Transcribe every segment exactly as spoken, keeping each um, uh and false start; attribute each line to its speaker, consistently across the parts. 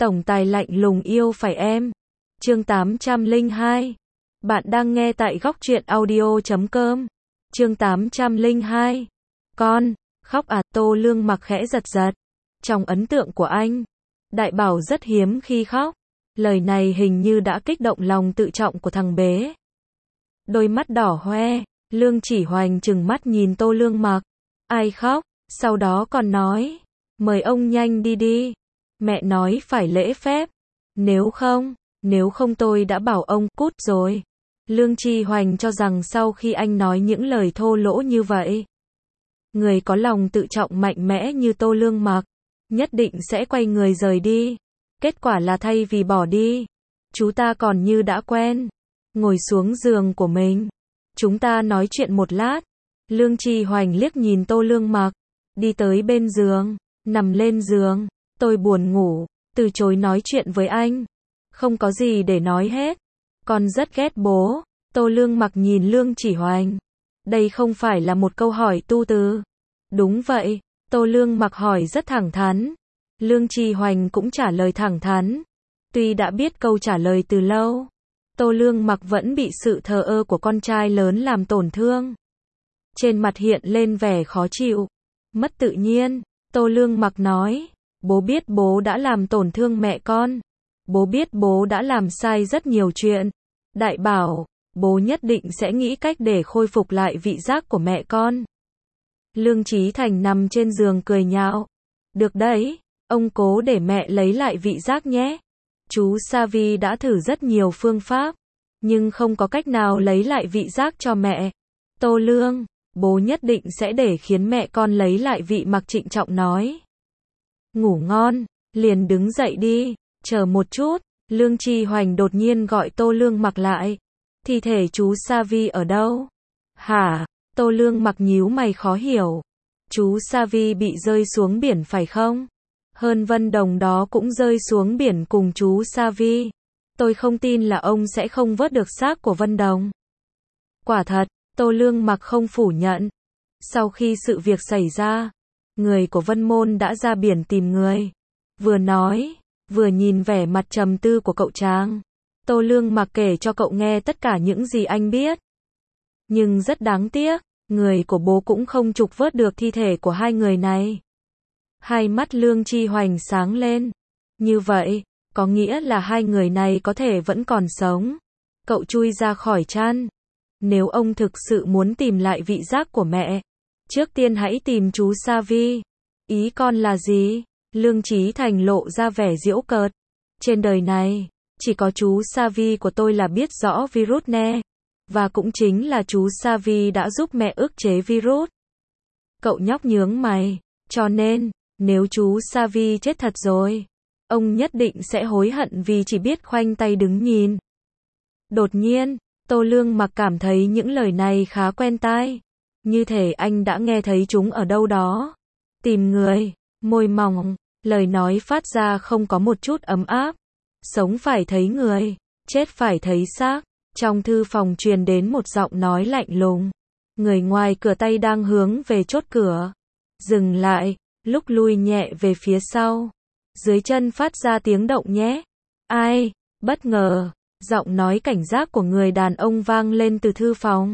Speaker 1: Tổng tài lạnh lùng yêu phải em. Chương tám trăm lẻ hai. Bạn đang nghe tại góc truyện audio chấm com. Chương tám trăm lẻ hai. Con, khóc à? Tô Lương Mặc khẽ giật giật. Trong ấn tượng của anh, Đại Bảo rất hiếm khi khóc. Lời này hình như đã kích động lòng tự trọng của thằng bé. Đôi mắt đỏ hoe, Lương Chỉ Hoành trừng mắt nhìn Tô Lương Mặc. Ai khóc? Sau đó còn nói, mời ông nhanh đi đi. Mẹ nói phải lễ phép. Nếu không, nếu không tôi đã bảo ông cút rồi. Lương Chỉ Hoành cho rằng sau khi anh nói những lời thô lỗ như vậy, người có lòng tự trọng mạnh mẽ như Tô Lương Mặc, nhất định sẽ quay người rời đi. Kết quả là thay vì bỏ đi, chú ta còn như đã quen, ngồi xuống giường của mình. Chúng ta nói chuyện một lát. Lương Chỉ Hoành liếc nhìn Tô Lương Mặc, đi tới bên giường, nằm lên giường. Tôi buồn ngủ, từ chối nói chuyện với anh. Không có gì để nói hết. Con rất ghét bố. Tô Lương Mặc nhìn Lương Chỉ Hoành. Đây không phải là một câu hỏi tu từ. Đúng vậy, Tô Lương Mặc hỏi rất thẳng thắn. Lương Chỉ Hoành cũng trả lời thẳng thắn. Tuy đã biết câu trả lời từ lâu, Tô Lương Mặc vẫn bị sự thờ ơ của con trai lớn làm tổn thương. Trên mặt hiện lên vẻ khó chịu, mất tự nhiên. Tô Lương Mặc nói, bố biết bố đã làm tổn thương mẹ con. Bố biết bố đã làm sai rất nhiều chuyện. Đại Bảo, bố nhất định sẽ nghĩ cách để khôi phục lại vị giác của mẹ con. Lương Chí Thành nằm trên giường cười nhạo. Được đấy, ông cố để mẹ lấy lại vị giác nhé. Chú Savi đã thử rất nhiều phương pháp, nhưng không có cách nào lấy lại vị giác cho mẹ. Tô Lương, bố nhất định sẽ để khiến mẹ con lấy lại vị. Mặc trịnh trọng nói. Ngủ ngon, liền đứng dậy đi. Chờ một chút. Lương Chỉ Hoành đột nhiên gọi Tô Lương Mặc lại. Thi thể chú Savi ở đâu? Hả? Tô Lương Mặc nhíu mày khó hiểu. Chú Savi bị rơi xuống biển phải không? Hơn Vân Đồng đó cũng rơi xuống biển cùng chú Savi. Tôi không tin là ông sẽ không vớt được xác của Vân Đồng. Quả thật, Tô Lương Mặc không phủ nhận. Sau khi sự việc xảy ra, người của Vân Môn đã ra biển tìm người. Vừa nói, vừa nhìn vẻ mặt trầm tư của cậu Tráng. Tô Lương Mặc kể cho cậu nghe tất cả những gì anh biết. Nhưng rất đáng tiếc, người của bố cũng không trục vớt được thi thể của hai người này. Hai mắt Lương Chỉ Hoành sáng lên. Như vậy, có nghĩa là hai người này có thể vẫn còn sống. Cậu chui ra khỏi chăn. Nếu ông thực sự muốn tìm lại vị giác của mẹ, trước tiên hãy tìm chú Savi. Ý con là gì? Lương Chí Thành lộ ra vẻ giễu cợt. Trên đời này, chỉ có chú Savi của tôi là biết rõ virus nè. Và cũng chính là chú Savi đã giúp mẹ ức chế virus. Cậu nhóc nhướng mày. Cho nên, nếu chú Savi chết thật rồi, ông nhất định sẽ hối hận vì chỉ biết khoanh tay đứng nhìn. Đột nhiên, Tô Lương Mặc cảm thấy những lời này khá quen tai. Như thể anh đã nghe thấy chúng ở đâu đó. Tìm người, môi mỏng, lời nói phát ra không có một chút ấm áp. Sống phải thấy người, chết phải thấy xác. Trong thư phòng truyền đến một giọng nói lạnh lùng. Người ngoài cửa tay đang hướng về chốt cửa. Dừng lại, lúc lui nhẹ về phía sau. Dưới chân phát ra tiếng động nhé. Ai? Bất ngờ, giọng nói cảnh giác của người đàn ông vang lên từ thư phòng.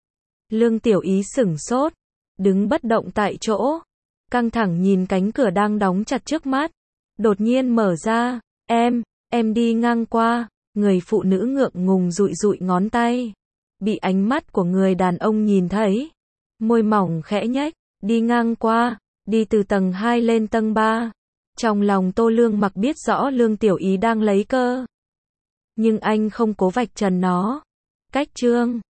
Speaker 1: Lương Tiểu Ý sửng sốt, đứng bất động tại chỗ, căng thẳng nhìn cánh cửa đang đóng chặt trước mắt. Đột nhiên mở ra. Em, em đi ngang qua. Người phụ nữ ngượng ngùng dụi dụi ngón tay. Bị ánh mắt của người đàn ông nhìn thấy. Môi mỏng khẽ nhếch. Đi ngang qua. Đi từ tầng hai lên tầng ba. Trong lòng Tô Lương Mặc biết rõ Lương Tiểu Ý đang lấy cơ. Nhưng anh không cố vạch trần nó. Cách chương